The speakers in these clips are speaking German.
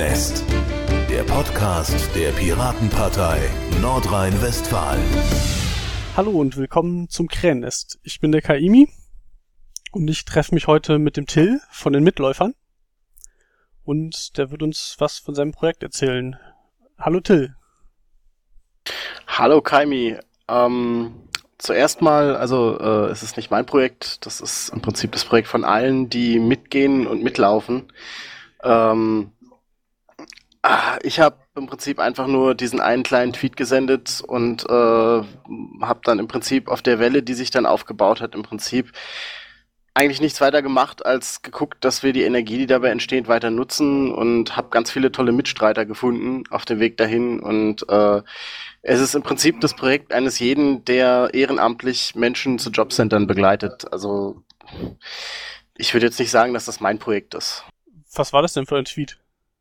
Krähennest, der Podcast der Piratenpartei Nordrhein-Westfalen. Hallo und willkommen zum Krähennest. Ich bin der Kaimi und ich treffe mich heute mit dem Till von den Mitläufern und der wird uns was von seinem Projekt erzählen. Hallo Till. Hallo Kaimi. Zuerst mal, es ist nicht mein Projekt, das ist im Prinzip das Projekt von allen, die mitgehen und mitlaufen. Ich habe im Prinzip einfach nur diesen einen kleinen Tweet gesendet und habe dann im Prinzip auf der Welle, die sich dann aufgebaut hat, im Prinzip eigentlich nichts weiter gemacht, als geguckt, dass wir die Energie, die dabei entsteht, weiter nutzen und habe ganz viele tolle Mitstreiter gefunden auf dem Weg dahin und es ist im Prinzip das Projekt eines jeden, der ehrenamtlich Menschen zu Jobcentern begleitet. Also ich würde jetzt nicht sagen, dass das mein Projekt ist. Was war das denn für ein Tweet?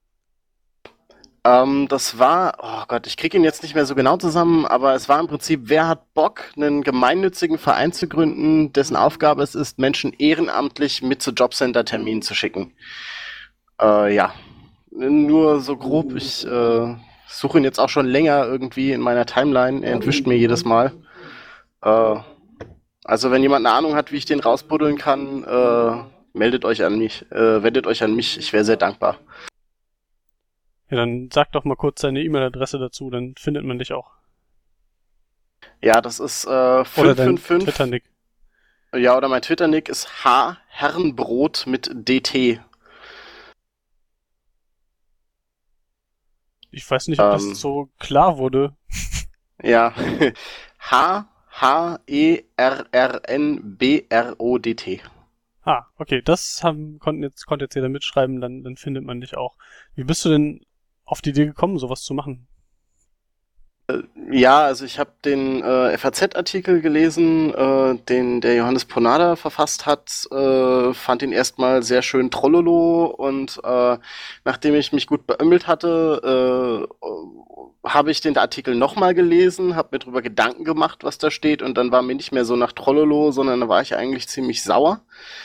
Das war, oh Gott, ich kriege ihn jetzt nicht mehr so genau zusammen, aber es war im Prinzip, wer hat Bock, einen gemeinnützigen Verein zu gründen, dessen Aufgabe es ist, Menschen ehrenamtlich mit zu Jobcenter-Terminen zu schicken. Ja, nur so grob, ich suche ihn jetzt auch schon länger irgendwie in meiner Timeline, er entwischt mir jedes Mal. Also wenn jemand eine Ahnung hat, wie ich den rausbuddeln kann, wendet euch an mich, ich wäre sehr dankbar. Ja, dann sag doch mal kurz deine E-Mail-Adresse dazu, dann findet man dich auch. Ja, das ist 555. Oder dein Twitter-Nick. Ja, oder mein Twitter-Nick ist Herrenbrot mit DT. Ich weiß nicht, ob das so klar wurde. Ja, Herrenbrot. Okay, das konnte jetzt jeder mitschreiben, dann findet man dich auch. Wie bist du denn auf die Idee gekommen, sowas zu machen? Ja, also ich habe den FAZ-Artikel gelesen, den der Johannes Ponada verfasst hat, fand ihn erstmal sehr schön trollolo und nachdem ich mich gut beömmelt hatte, habe ich den Artikel nochmal gelesen, habe mir drüber Gedanken gemacht, was da steht und dann war mir nicht mehr so nach trollolo, sondern da war ich eigentlich ziemlich sauer.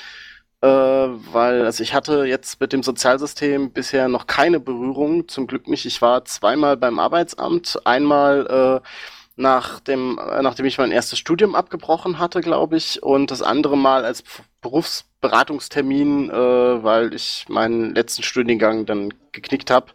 Weil ich hatte jetzt mit dem Sozialsystem bisher noch keine Berührung, zum Glück nicht. Ich war zweimal beim Arbeitsamt, einmal nachdem ich mein erstes Studium abgebrochen hatte, glaube ich, und das andere Mal als Berufsberatungstermin, weil ich meinen letzten Studiengang dann geknickt habe.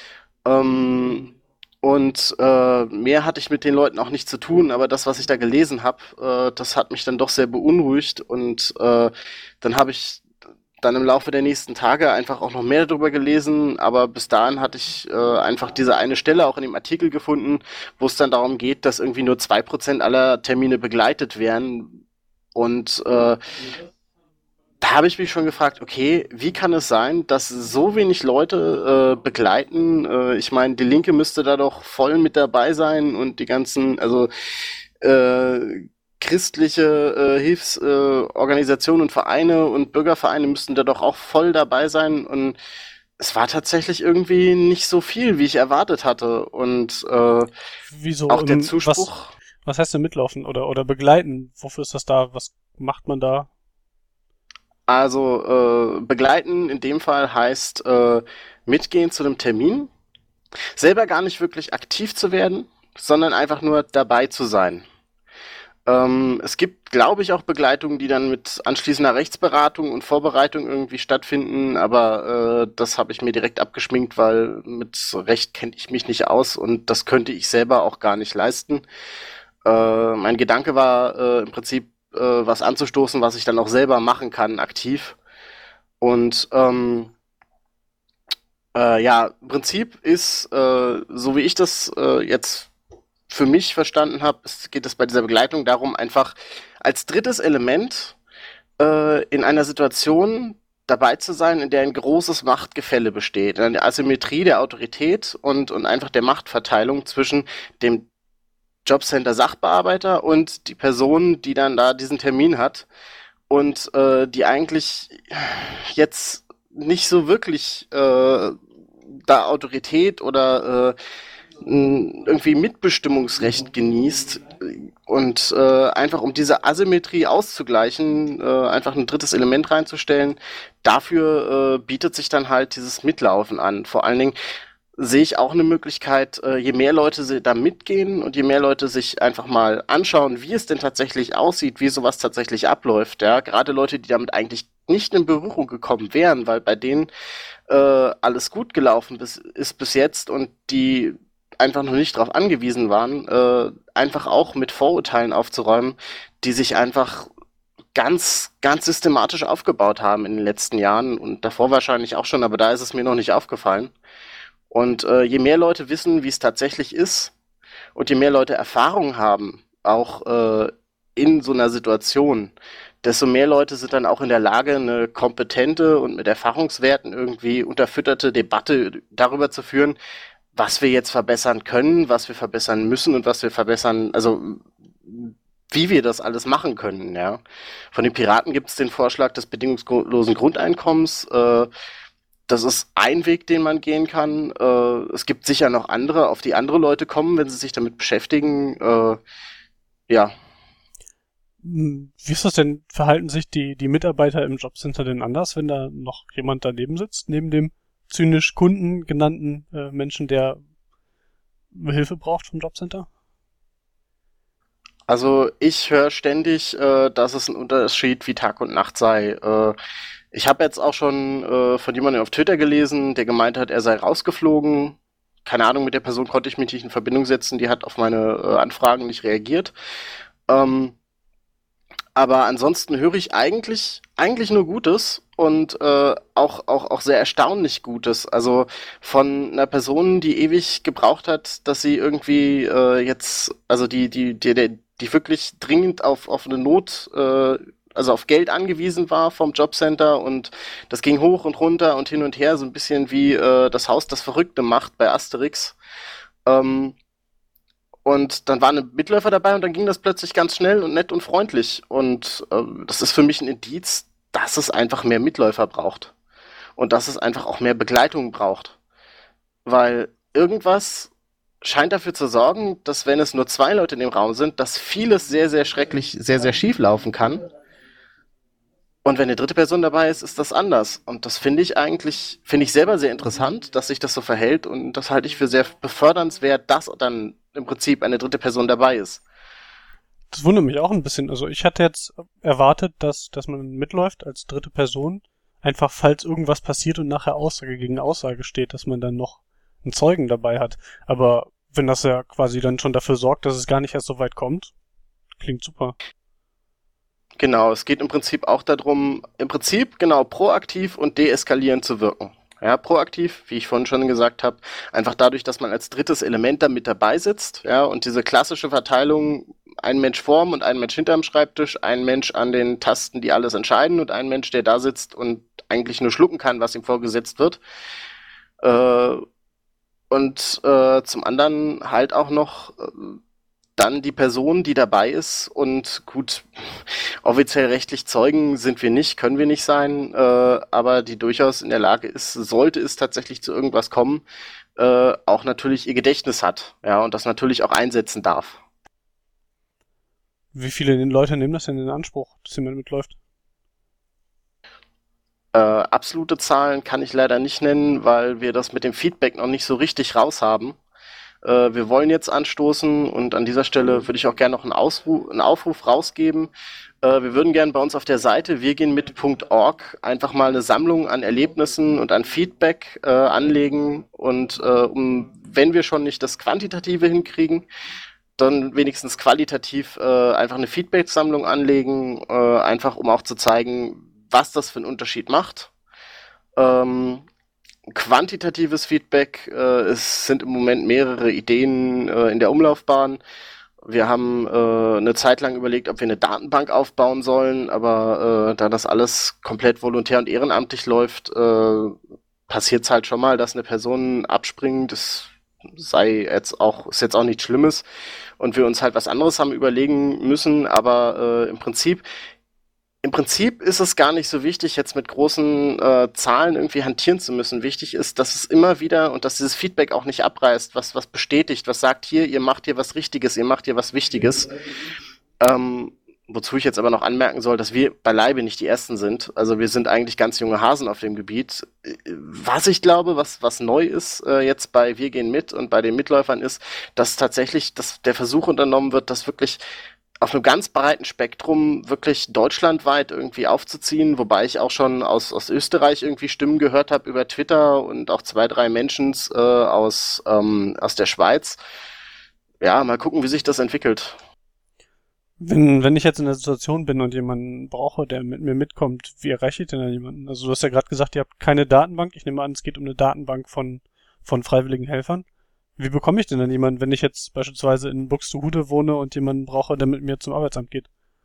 Mehr hatte ich mit den Leuten auch nicht zu tun, aber das, was ich da gelesen habe, das hat mich dann doch sehr beunruhigt und dann habe ich dann im Laufe der nächsten Tage einfach auch noch mehr darüber gelesen, aber bis dahin hatte ich einfach diese eine Stelle auch in dem Artikel gefunden, wo es dann darum geht, dass irgendwie nur 2% aller Termine begleitet werden und da habe ich mich schon gefragt, okay, wie kann es sein, dass so wenig Leute begleiten? Ich meine, die Linke müsste da doch voll mit dabei sein und die ganzen, christliche Hilfsorganisationen und Vereine und Bürgervereine müssten da doch auch voll dabei sein und es war tatsächlich irgendwie nicht so viel, wie ich erwartet hatte und Wieso, auch der Zuspruch. Was heißt denn mitlaufen oder begleiten? Wofür ist das da? Was macht man da? Also begleiten in dem Fall heißt mitgehen zu einem Termin, selber gar nicht wirklich aktiv zu werden, sondern einfach nur dabei zu sein. Es gibt, glaube ich, auch Begleitungen, die dann mit anschließender Rechtsberatung und Vorbereitung irgendwie stattfinden, aber das habe ich mir direkt abgeschminkt, weil mit Recht kenne ich mich nicht aus und das könnte ich selber auch gar nicht leisten. Mein Gedanke war im Prinzip was anzustoßen, was ich dann auch selber machen kann, aktiv. Und im Prinzip ist, so wie ich das jetzt für mich verstanden habe, geht es bei dieser Begleitung darum, einfach als drittes Element in einer Situation dabei zu sein, in der ein großes Machtgefälle besteht, eine Asymmetrie der Autorität und einfach der Machtverteilung zwischen dem Jobcenter-Sachbearbeiter und die Person, die dann da diesen Termin hat und die eigentlich jetzt nicht so wirklich da Autorität oder irgendwie Mitbestimmungsrecht genießt und einfach um diese Asymmetrie auszugleichen, einfach ein drittes Element reinzustellen, dafür bietet sich dann halt dieses Mitlaufen an. Vor allen Dingen sehe ich auch eine Möglichkeit, je mehr Leute da mitgehen und je mehr Leute sich einfach mal anschauen, wie es denn tatsächlich aussieht, wie sowas tatsächlich abläuft, ja, gerade Leute, die damit eigentlich nicht in Berührung gekommen wären, weil bei denen alles gut gelaufen ist bis jetzt und die einfach noch nicht darauf angewiesen waren, einfach auch mit Vorurteilen aufzuräumen, die sich einfach ganz, ganz systematisch aufgebaut haben in den letzten Jahren und davor wahrscheinlich auch schon, aber da ist es mir noch nicht aufgefallen. Und je mehr Leute wissen, wie es tatsächlich ist und je mehr Leute Erfahrung haben, auch in so einer Situation, desto mehr Leute sind dann auch in der Lage, eine kompetente und mit Erfahrungswerten irgendwie unterfütterte Debatte darüber zu führen, was wir jetzt verbessern können, was wir verbessern müssen und was wir verbessern, also wie wir das alles machen können, ja. Von den Piraten gibt es den Vorschlag des bedingungslosen Grundeinkommens. Das ist ein Weg, den man gehen kann. Es gibt sicher noch andere, auf die andere Leute kommen, wenn sie sich damit beschäftigen. Ja. Wie ist das denn? Verhalten sich die Mitarbeiter im Jobcenter denn anders, wenn da noch jemand daneben sitzt, neben dem zynisch Kunden genannten Menschen, der Hilfe braucht vom Jobcenter? Also ich höre ständig, dass es ein Unterschied wie Tag und Nacht sei. Ich habe jetzt auch schon von jemandem auf Twitter gelesen, der gemeint hat, er sei rausgeflogen. Keine Ahnung, mit der Person konnte ich mich nicht in Verbindung setzen, die hat auf meine Anfragen nicht reagiert. Aber ansonsten höre ich eigentlich nur Gutes und auch sehr erstaunlich Gutes. Also von einer Person, die ewig gebraucht hat, dass sie irgendwie jetzt, also die wirklich dringend auf eine Not, also auf Geld angewiesen war vom Jobcenter und das ging hoch und runter und hin und her, so ein bisschen wie das Haus das Verrückte macht bei Asterix. Und dann war eine Mitläufer dabei und dann ging das plötzlich ganz schnell und nett und freundlich. Und das ist für mich ein Indiz, dass es einfach mehr Mitläufer braucht. Und dass es einfach auch mehr Begleitung braucht. Weil irgendwas scheint dafür zu sorgen, dass wenn es nur 2 Leute in dem Raum sind, dass vieles sehr, sehr schrecklich, sehr, sehr schief laufen kann. Und wenn eine dritte Person dabei ist, ist das anders. Und das finde ich selber sehr interessant, dass sich das so verhält. Und das halte ich für sehr befördernswert, dass dann im Prinzip eine dritte Person dabei ist. Das wundert mich auch ein bisschen. Also ich hatte jetzt erwartet, dass man mitläuft als dritte Person, einfach falls irgendwas passiert und nachher Aussage gegen Aussage steht, dass man dann noch einen Zeugen dabei hat. Aber wenn das ja quasi dann schon dafür sorgt, dass es gar nicht erst so weit kommt, klingt super. Genau, es geht im Prinzip auch darum, genau, proaktiv und deeskalierend zu wirken. Ja, proaktiv, wie ich vorhin schon gesagt habe, einfach dadurch, dass man als drittes Element da mit dabei sitzt, ja, und diese klassische Verteilung, ein Mensch vorm und ein Mensch hinterm Schreibtisch, ein Mensch an den Tasten, die alles entscheiden und ein Mensch, der da sitzt und eigentlich nur schlucken kann, was ihm vorgesetzt wird. Und zum anderen halt auch noch dann die Person, die dabei ist und gut, offiziell rechtlich Zeugen sind wir nicht, können wir nicht sein, aber die durchaus in der Lage ist, sollte es tatsächlich zu irgendwas kommen, auch natürlich ihr Gedächtnis hat, ja, und das natürlich auch einsetzen darf. Wie viele Leute nehmen das denn in Anspruch, dass jemand mitläuft? Absolute Zahlen kann ich leider nicht nennen, weil wir das mit dem Feedback noch nicht so richtig raus haben. Wir wollen jetzt anstoßen und an dieser Stelle würde ich auch gerne noch einen Aufruf rausgeben. Wir würden gerne bei uns auf der Seite wirgehenmit.org einfach mal eine Sammlung an Erlebnissen und an Feedback anlegen und wenn wir schon nicht das Quantitative hinkriegen, dann wenigstens qualitativ einfach eine Feedback-Sammlung anlegen, einfach um auch zu zeigen, was das für einen Unterschied macht. Quantitatives Feedback, es sind im Moment mehrere Ideen in der Umlaufbahn. Wir haben eine Zeit lang überlegt, ob wir eine Datenbank aufbauen sollen, aber da das alles komplett volontär und ehrenamtlich läuft, passiert es halt schon mal, dass eine Person abspringt. Das ist jetzt auch nichts Schlimmes und wir uns halt was anderes haben überlegen müssen, aber im Prinzip Im Prinzip ist es gar nicht so wichtig, jetzt mit großen Zahlen irgendwie hantieren zu müssen. Wichtig ist, dass es immer wieder und dass dieses Feedback auch nicht abreißt, was bestätigt, was sagt hier, ihr macht hier was Richtiges, ihr macht hier was Wichtiges. Wozu ich jetzt aber noch anmerken soll, dass wir beileibe nicht die Ersten sind. Also wir sind eigentlich ganz junge Hasen auf dem Gebiet. Was ich glaube, was neu ist jetzt bei Wir gehen mit und bei den Mitläufern ist, dass tatsächlich der Versuch unternommen wird, das wirklich auf einem ganz breiten Spektrum wirklich deutschlandweit irgendwie aufzuziehen, wobei ich auch schon aus Österreich irgendwie Stimmen gehört habe über Twitter und auch 2, 3 Menschen aus der Schweiz. Ja, mal gucken, wie sich das entwickelt. Wenn ich jetzt in der Situation bin und jemanden brauche, der mit mir mitkommt, wie erreiche ich denn da jemanden? Also du hast ja gerade gesagt, ihr habt keine Datenbank. Ich nehme an, es geht um eine Datenbank von freiwilligen Helfern. Wie bekomme ich denn dann jemanden, wenn ich jetzt beispielsweise in Buxtehude wohne und jemanden brauche, der mit mir zum Arbeitsamt geht?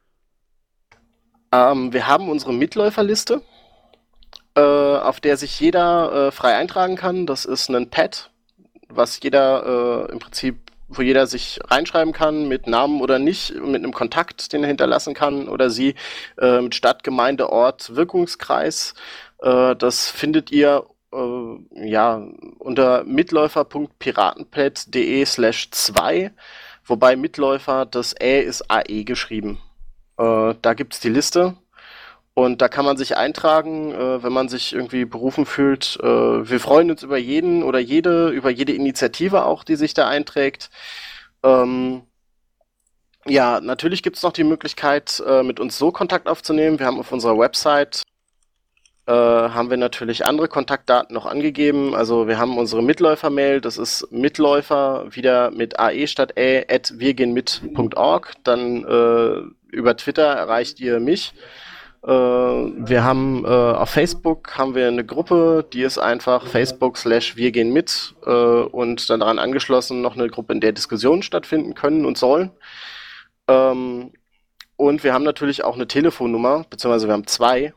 Wir haben unsere Mitläuferliste, auf der sich jeder frei eintragen kann. Das ist ein Pad, was jeder im Prinzip, wo jeder sich reinschreiben kann mit Namen oder nicht, mit einem Kontakt, den er hinterlassen kann oder sie, mit Stadt, Gemeinde, Ort, Wirkungskreis. Das findet ihr unter mitläufer.piratenpad.de/2, wobei Mitläufer, das Ä ist AE geschrieben. Da gibt's die Liste und da kann man sich eintragen, wenn man sich irgendwie berufen fühlt. Wir freuen uns über jeden oder über jede Initiative auch, die sich da einträgt. Ja, natürlich gibt's noch die Möglichkeit, mit uns so Kontakt aufzunehmen. Wir haben auf unserer Website haben wir natürlich andere Kontaktdaten noch angegeben. Also wir haben unsere Mitläufer-Mail, das ist Mitläufer wieder mit AE statt Ä @wirgehenmit.org. Dann über Twitter erreicht ihr mich. Wir haben auf Facebook haben wir eine Gruppe, die ist einfach Facebook/wirgehenmit und dann daran angeschlossen noch eine Gruppe, in der Diskussionen stattfinden können und sollen. Und wir haben natürlich auch eine Telefonnummer, beziehungsweise wir haben 2.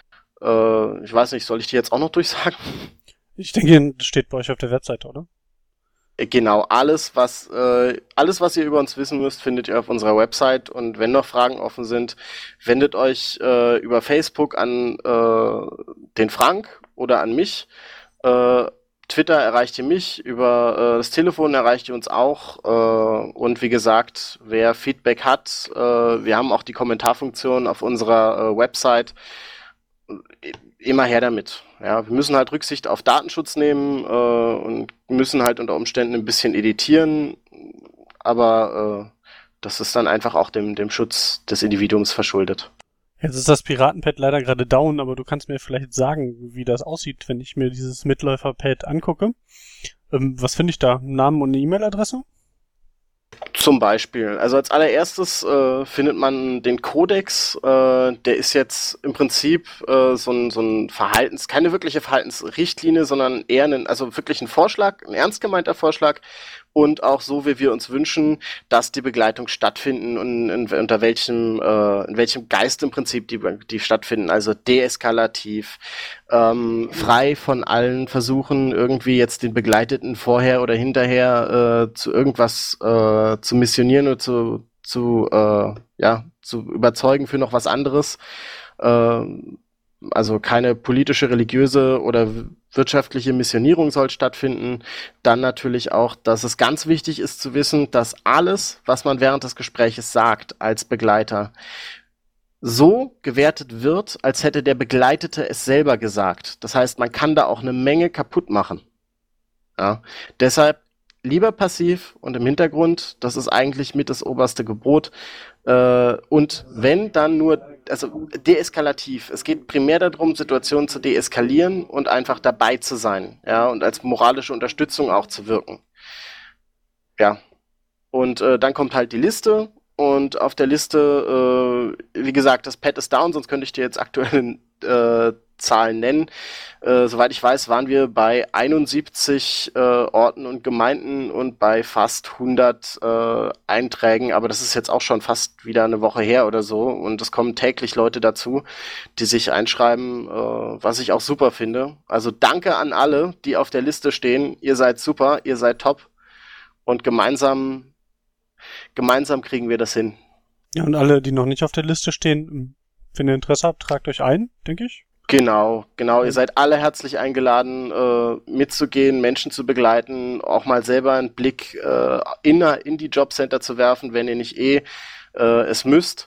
Ich weiß nicht, soll ich die jetzt auch noch durchsagen? Ich denke, das steht bei euch auf der Webseite, oder? Genau, alles, was ihr über uns wissen müsst, findet ihr auf unserer Website. Und wenn noch Fragen offen sind, wendet euch über Facebook an den Frank oder an mich. Twitter erreicht ihr mich, über das Telefon erreicht ihr uns auch. Und wie gesagt, wer Feedback hat, wir haben auch die Kommentarfunktion auf unserer Website. Immer her damit. Ja, wir müssen halt Rücksicht auf Datenschutz nehmen und müssen halt unter Umständen ein bisschen editieren, aber das ist dann einfach auch dem Schutz des Individuums verschuldet. Jetzt ist das Piratenpad leider gerade down, aber du kannst mir vielleicht sagen, wie das aussieht, wenn ich mir dieses Mitläuferpad angucke. Was finde ich da? Namen und eine E-Mail-Adresse? Zum Beispiel. Also als allererstes findet man den Kodex. Der ist jetzt im Prinzip so ein keine wirkliche Verhaltensrichtlinie, sondern eher wirklich ein Vorschlag, ein ernst gemeinter Vorschlag. Und auch so, wie wir uns wünschen, dass die Begleitung stattfinden und in welchem Geist im Prinzip die stattfinden. Also deeskalativ, frei von allen Versuchen, irgendwie jetzt den Begleiteten vorher oder hinterher zu irgendwas zu missionieren oder zu überzeugen für noch was anderes. Also keine politische, religiöse oder wirtschaftliche Missionierung soll stattfinden. Dann natürlich auch, dass es ganz wichtig ist zu wissen, dass alles, was man während des Gespräches sagt als Begleiter, so gewertet wird, als hätte der Begleitete es selber gesagt. Das heißt, man kann da auch eine Menge kaputt machen. Ja, deshalb lieber passiv und im Hintergrund, das ist eigentlich mit das oberste Gebot. Und wenn, dann nur, also deeskalativ. Es geht primär darum, Situationen zu deeskalieren und einfach dabei zu sein, ja, und als moralische Unterstützung auch zu wirken. Ja. Und dann kommt halt die Liste und auf der Liste, wie gesagt, das Pad ist down, sonst könnte ich dir jetzt aktuelle Zahlen nennen. Soweit ich weiß, waren wir bei 71 Orten und Gemeinden und bei fast 100 Einträgen, aber das ist jetzt auch schon fast wieder eine Woche her oder so und es kommen täglich Leute dazu, die sich einschreiben, was ich auch super finde. Also danke an alle, die auf der Liste stehen. Ihr seid super, ihr seid top und gemeinsam kriegen wir das hin. Ja, und alle, die noch nicht auf der Liste stehen, Wenn ihr Interesse habt, tragt euch ein, denke ich. Genau. Ihr seid alle herzlich eingeladen, mitzugehen, Menschen zu begleiten, auch mal selber einen Blick in die Jobcenter zu werfen, wenn ihr nicht es müsst.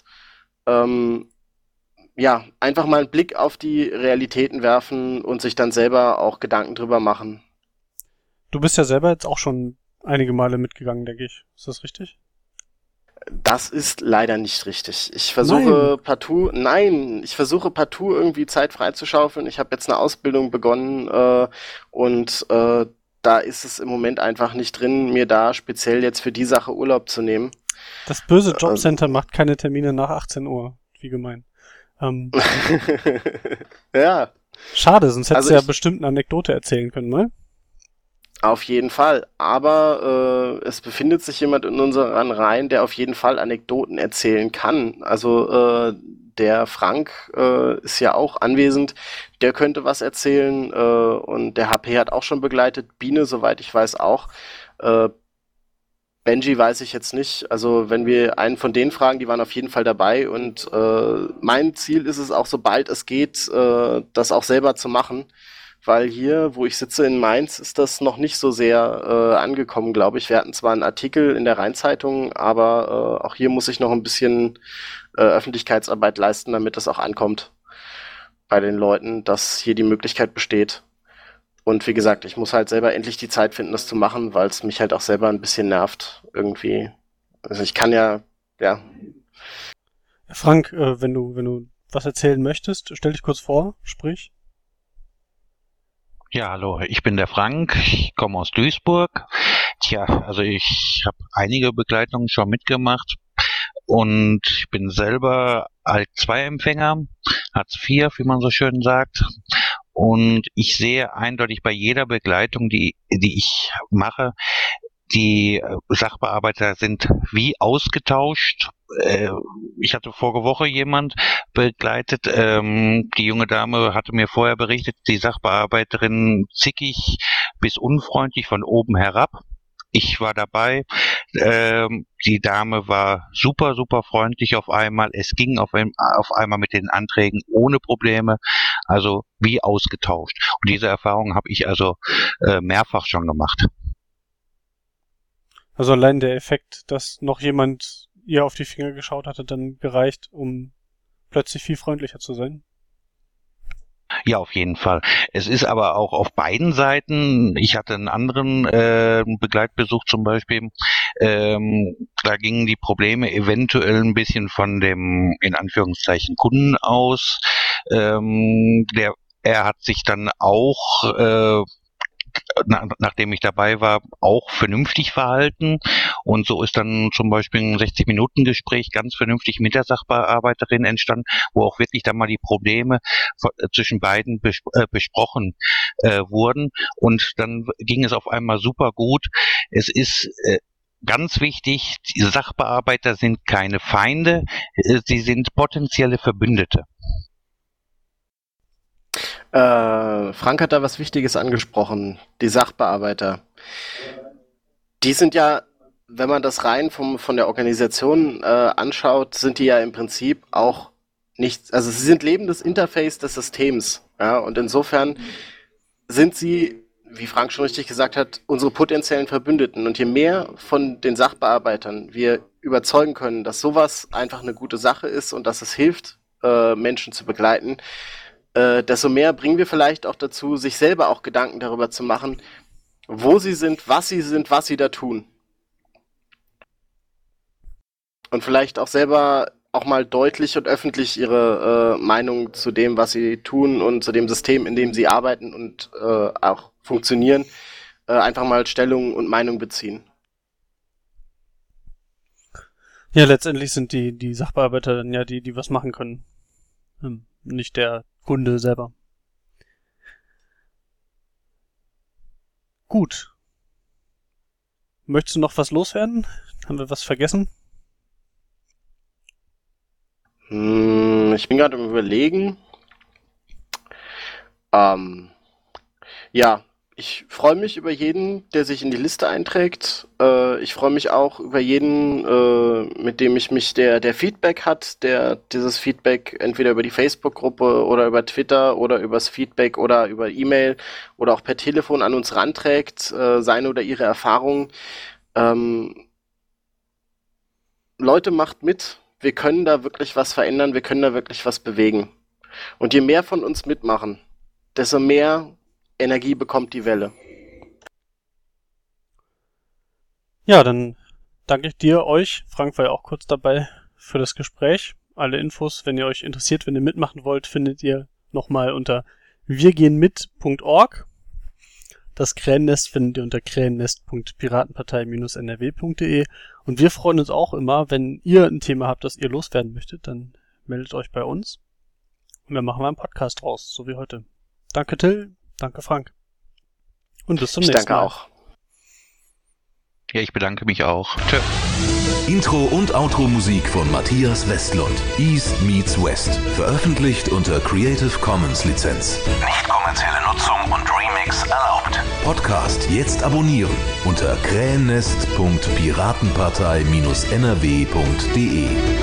Einfach mal einen Blick auf die Realitäten werfen und sich dann selber auch Gedanken drüber machen. Du bist ja selber jetzt auch schon einige Male mitgegangen, denke ich. Ist das richtig? Das ist leider nicht richtig. Ich versuche partout irgendwie Zeit freizuschaufeln. Ich habe jetzt eine Ausbildung begonnen und da ist es im Moment einfach nicht drin, mir da speziell jetzt für die Sache Urlaub zu nehmen. Das böse Jobcenter macht keine Termine nach 18 Uhr. Wie gemein. Ja. Schade, sonst hättest du ja bestimmt eine Anekdote erzählen können, mal. Auf jeden Fall. Aber es befindet sich jemand in unseren Reihen, der auf jeden Fall Anekdoten erzählen kann. Also der Frank ist ja auch anwesend. Der könnte was erzählen. Und der HP hat auch schon begleitet. Biene, soweit ich weiß, auch. Benji weiß ich jetzt nicht. Also wenn wir einen von denen fragen, die waren auf jeden Fall dabei. Und mein Ziel ist es auch, sobald es geht, das auch selber zu machen. Weil hier, wo ich sitze in Mainz, ist das noch nicht so sehr angekommen, glaube ich. Wir hatten zwar einen Artikel in der Rheinzeitung, aber auch hier muss ich noch ein bisschen Öffentlichkeitsarbeit leisten, damit das auch ankommt bei den Leuten, dass hier die Möglichkeit besteht. Und wie gesagt, ich muss halt selber endlich die Zeit finden, das zu machen, weil es mich halt auch selber ein bisschen nervt irgendwie. Also ich kann ja. Frank, wenn du was erzählen möchtest, stell dich kurz vor, sprich. Ja, hallo, ich bin der Frank, ich komme aus Duisburg. Tja, also ich habe einige Begleitungen schon mitgemacht und ich bin selber Alt-2-Empfänger, Hartz IV, wie man so schön sagt. Und ich sehe eindeutig bei jeder Begleitung, die ich mache, die Sachbearbeiter sind wie ausgetauscht. Ich hatte vorige Woche jemand begleitet. Die junge Dame hatte mir vorher berichtet, die Sachbearbeiterin zickig bis unfreundlich von oben herab. Ich war dabei. Die Dame war super, super freundlich auf einmal. Es ging auf einmal mit den Anträgen ohne Probleme. Also wie ausgetauscht. Und diese Erfahrung habe ich also mehrfach schon gemacht. Also allein der Effekt, dass noch jemand ihr auf die Finger geschaut hatte, dann gereicht, um plötzlich viel freundlicher zu sein? Ja, auf jeden Fall. Es ist aber auch auf beiden Seiten. Ich hatte einen anderen Begleitbesuch zum Beispiel. Da gingen die Probleme eventuell ein bisschen von dem, in Anführungszeichen, Kunden aus. Er hat sich dann auch nachdem ich dabei war, auch vernünftig verhalten. Und so ist dann zum Beispiel ein 60-Minuten-Gespräch ganz vernünftig mit der Sachbearbeiterin entstanden, wo auch wirklich dann mal die Probleme zwischen beiden besprochen wurden. Und dann ging es auf einmal super gut. Es ist ganz wichtig, die Sachbearbeiter sind keine Feinde, sie sind potenzielle Verbündete. Frank hat da was Wichtiges angesprochen, die Sachbearbeiter. Die sind ja, wenn man das rein von der Organisation anschaut, sind die ja im Prinzip auch nicht, also sie sind lebendes Interface des Systems. Ja, und insofern sind sie, wie Frank schon richtig gesagt hat, unsere potenziellen Verbündeten. Und je mehr von den Sachbearbeitern wir überzeugen können, dass sowas einfach eine gute Sache ist und dass es hilft, Menschen zu begleiten, desto mehr bringen wir vielleicht auch dazu, sich selber auch Gedanken darüber zu machen, wo sie sind, was sie da tun. Und vielleicht auch selber auch mal deutlich und öffentlich ihre Meinung zu dem, was sie tun und zu dem System, in dem sie arbeiten und auch funktionieren, einfach mal Stellung und Meinung beziehen. Ja, letztendlich sind die Sachbearbeiter dann ja die was machen können. Nicht der Kunde selber. Gut. Möchtest du noch was loswerden? Haben wir was vergessen? Ich bin gerade am Überlegen. Ja, Ich freue mich über jeden, der sich in die Liste einträgt. Ich freue mich auch über jeden, mit dem ich mich, der Feedback hat, der dieses Feedback entweder über die Facebook-Gruppe oder über Twitter oder übers Feedback oder über E-Mail oder auch per Telefon an uns ranträgt, seine oder ihre Erfahrungen. Leute, macht mit. Wir können da wirklich was verändern, wir können da wirklich was bewegen. Und je mehr von uns mitmachen, desto mehr Energie bekommt die Welle. Ja, dann danke ich dir, euch, Frank war ja auch kurz dabei, für das Gespräch. Alle Infos, wenn ihr euch interessiert, wenn ihr mitmachen wollt, findet ihr nochmal unter wirgehenmit.org. Das Krähennest findet ihr unter krähennest.piratenpartei-nrw.de. Und wir freuen uns auch immer, wenn ihr ein Thema habt, das ihr loswerden möchtet, dann meldet euch bei uns. Und dann machen wir einen Podcast draus, so wie heute. Danke Till, danke Frank. Und bis zum nächsten Mal. Ich danke auch. Ja, ich bedanke mich auch. Tschö. Intro und Outro-Musik von Matthias Westlund. East meets West. Veröffentlicht unter Creative Commons Lizenz. Nicht kommerzielle Nutzung und Remix erlaubt. Podcast jetzt abonnieren unter krähennest.piratenpartei-nrw.de.